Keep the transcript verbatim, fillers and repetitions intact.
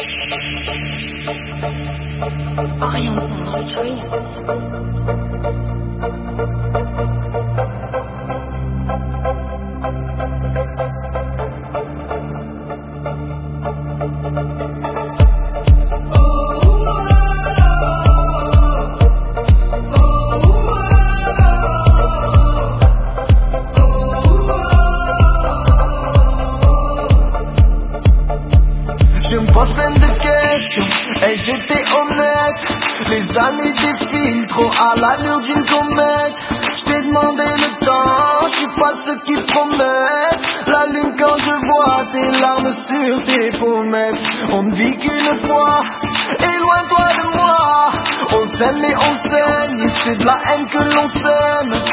Orient's on the train. Je me pose plein de questions, et j'étais honnête. Les années défilent trop à l'allure d'une comète. Je t'ai demandé le temps, je suis pas de ceux qui promettent la lune quand je vois tes larmes sur tes pommettes. On ne vit qu'une fois, éloigne-toi de moi. On s'aime et on saigne, c'est de la haine que l'on sème.